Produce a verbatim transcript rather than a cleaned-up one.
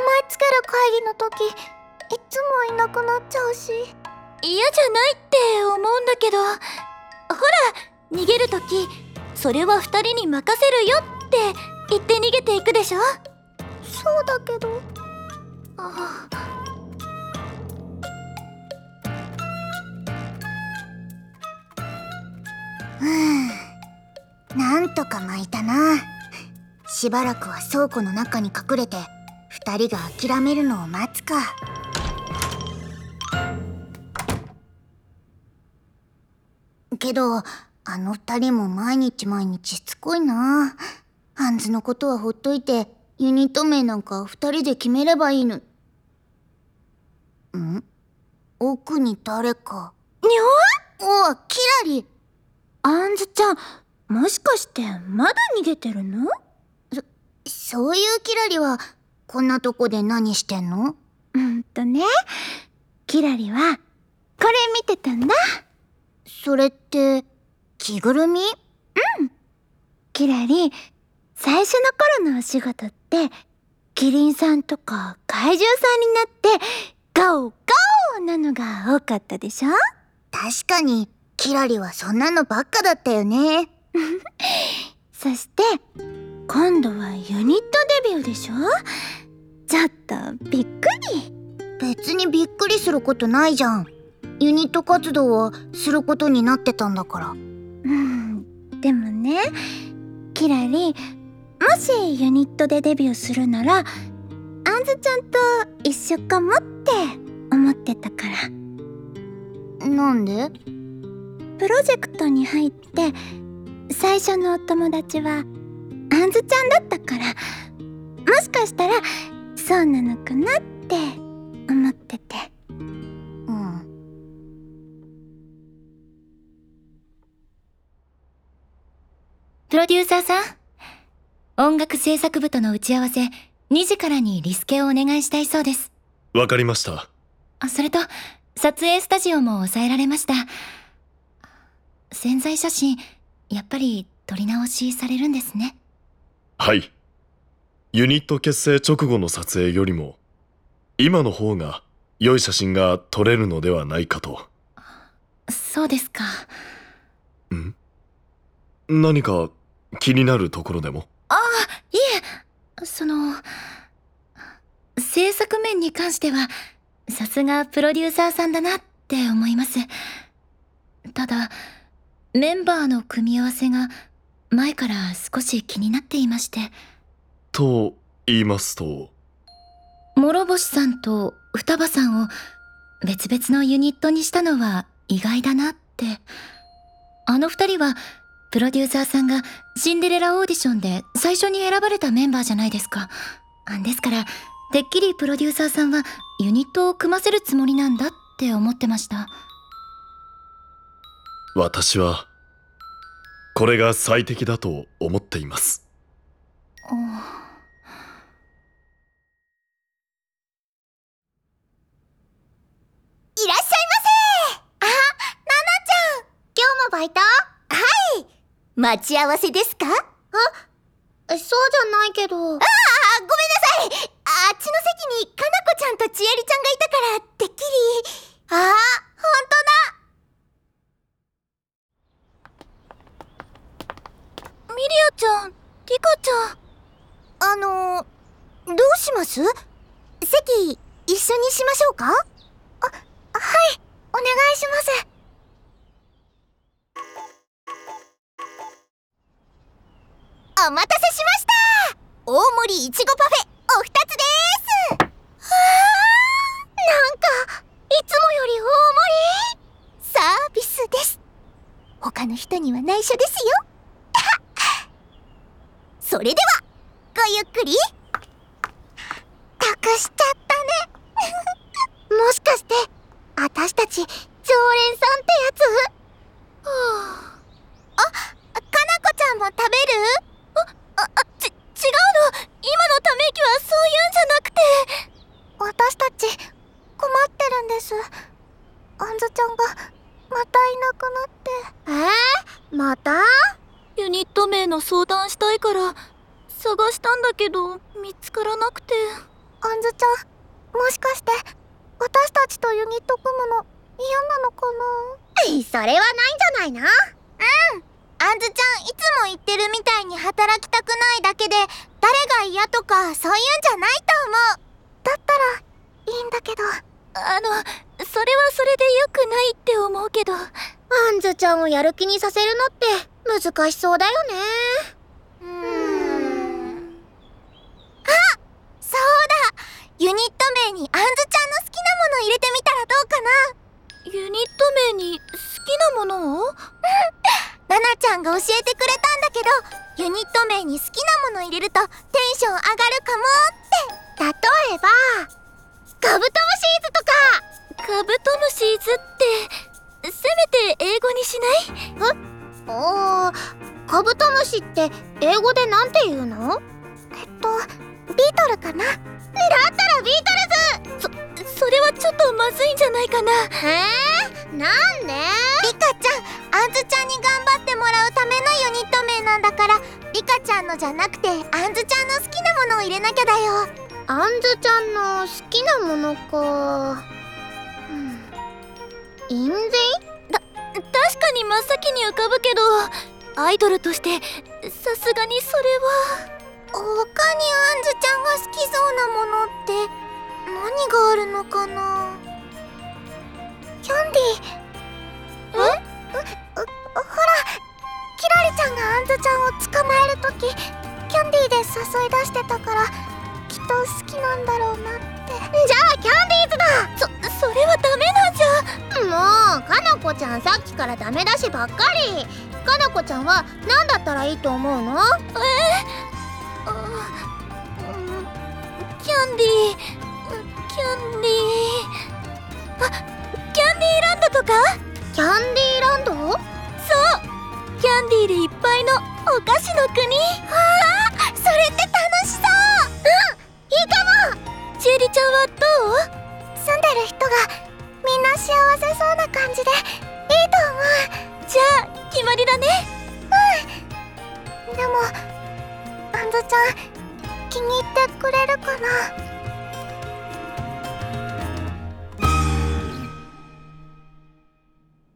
つける会議の時いつもいなくなっちゃうし。 嫌じゃないって思うんだけど、ほら逃げる時それは二人に任せるよって言って逃げていくでしょ。 そうだけど。 あふぅ、なんとか巻いたな。しばらくは倉庫の中に隠れて二人が諦めるのを待つか。けどあの二人も毎日毎日しつこいな。ハンズのことはほっといてユニット名なんか二人で決めればいいの。ん？奥に誰か。 にょお、キラリ。 あんずちゃん、もしかしてまだ逃げてるの？ そ、そういうキラリはこんなとこで何してんの？ うんとね、キラリはこれ見てたんだ。 それって着ぐるみ？ うん。キラリ、最初の頃のお仕事ってキリンさんとか怪獣さんになってガオガオなのが多かったでしょ？ 確かにキラリはそんなのばっかだったよね。 そして今度はユニットデビューでしょ？ちょっとびっくり。 別にびっくりすることないじゃん。ユニット活動はすることになってたんだから。 うん、でもね、キラリ、もしユニットでデビューするならあんずちゃんと一緒かもって思ってたから。 なんで？ プロジェクトに入って最初のお友達はあんずちゃんだったから、もしかしたらそうなのかなって思ってて。 うん。 プロデューサーさん、音楽制作部との打ち合わせにじからにリスケをお願いしたいそうです。 わかりました。 あ、それと撮影スタジオも抑えられました。宣材写真やっぱり撮り直しされるんですね。 はい。ユニット結成直後の撮影よりも今の方が良い写真が撮れるのではないかと。 そうですか。 ん？何か気になるところでも？ ああ、いえ、その制作面に関してはさすがプロデューサーさんだなって思います。ただメンバーの組み合わせが前から少し気になっていまして。 と言いますと？ 諸星さんと双葉さんを別々のユニットにしたのは意外だなって。あの二人はプロデューサーさんがシンデレラオーディションで最初に選ばれたメンバーじゃないですか。ですからてっきりプロデューサーさんはユニットを組ませるつもりなんだって思ってました。 私はこれが最適だと思っています。 いらっしゃいませ。あ、ナナちゃん、今日もバイト？はい。待ち合わせですか？あ、そうじゃないけど。ああ、ごめんなさい。あっちの席にかなこちゃんとちえりちゃんがいたからてっきり。ああ、ほんとだ。ミリアちゃん、リカちゃん。 あのどうします？席一緒にしましょうか？あ、はい、お願いします。お待たせしました。大盛りいちごパフェお二つです。はあ、なんかいつもより大盛り。サービスです。他の人には内緒ですよ。それではごゆっくり。託しちゃったね。もしかして私たち常連さんってやつ？はあ、あ、かなこちゃんも食べる？あ、あ、ち、違うの。今のため息はそういうんじゃなくて。私たち困ってるんです。あんずちゃんがまたいなくなって。えー、また？ ユニット名の相談したいから探したんだけど見つからなくて。 あんずちゃん、もしかして私たちとユニット組むの嫌なのかな？それはないんじゃないの？うん、あんずちゃんいつも言ってるみたいに働きたくないだけで誰が嫌とかそういうんじゃないと思う。だったらいいんだけど。 あのそれはそれで良くないって思うけど。 あんずちゃんをやる気にさせるのって難しそうだよね。うーん。あ、そうだ、ユニット名にあんずちゃんの好きなもの入れてみたらどうかな？ ユニット名に好きなものを？ ナナちゃんが教えてくれたんだけど、ユニット名に好きなもの入れるとテンション上がるかもって。例えばカブトムシーズとか。 カブトムシーズってせめて英語にしない？ え？あー、カブトムシって英語でなんて言うの？えっとビートルかな。だったらビートルズ。 そそれはちょっとまずいんじゃないかな。 えー、なんで？リカちゃん、あんずちゃんに頑張ってもらうためのユニット名なんだから、リカちゃんのじゃなくてあんずちゃんの好きなものを入れなきゃだよ。あんずちゃんの好きなものか。うん、印税？ た確かに真っ先に浮かぶけど、アイドルとしてさすがにそれは。 他にあんずちゃんが好きそうなものって何があるのかな？キャンディー。え？う、う、ほら、キラリちゃんがあんずちゃんを捕まえるときキャンディーで誘い出してたから、きっと好きなんだろうなって。じゃあキャンディーズだ。 そ、それはダメなんじゃ。 もうかなこちゃんさっきからダメ出しばっかり。かなこちゃんは何だったらいいと思うの？ えー、あ、うん、キャンディーキャンディーあ、キャンディーランドとか？ キャンディーランド？ そう、キャンディーでいっぱいのお菓子の国。 ああ、それって楽しそう。うん、いいかも。 ちえりちゃんはどう？ 住んでる人がみんな幸せそうな感じでいいと思う。 じゃあ決まりだね。 うん。でもあんずちゃん気に入ってくれるかな？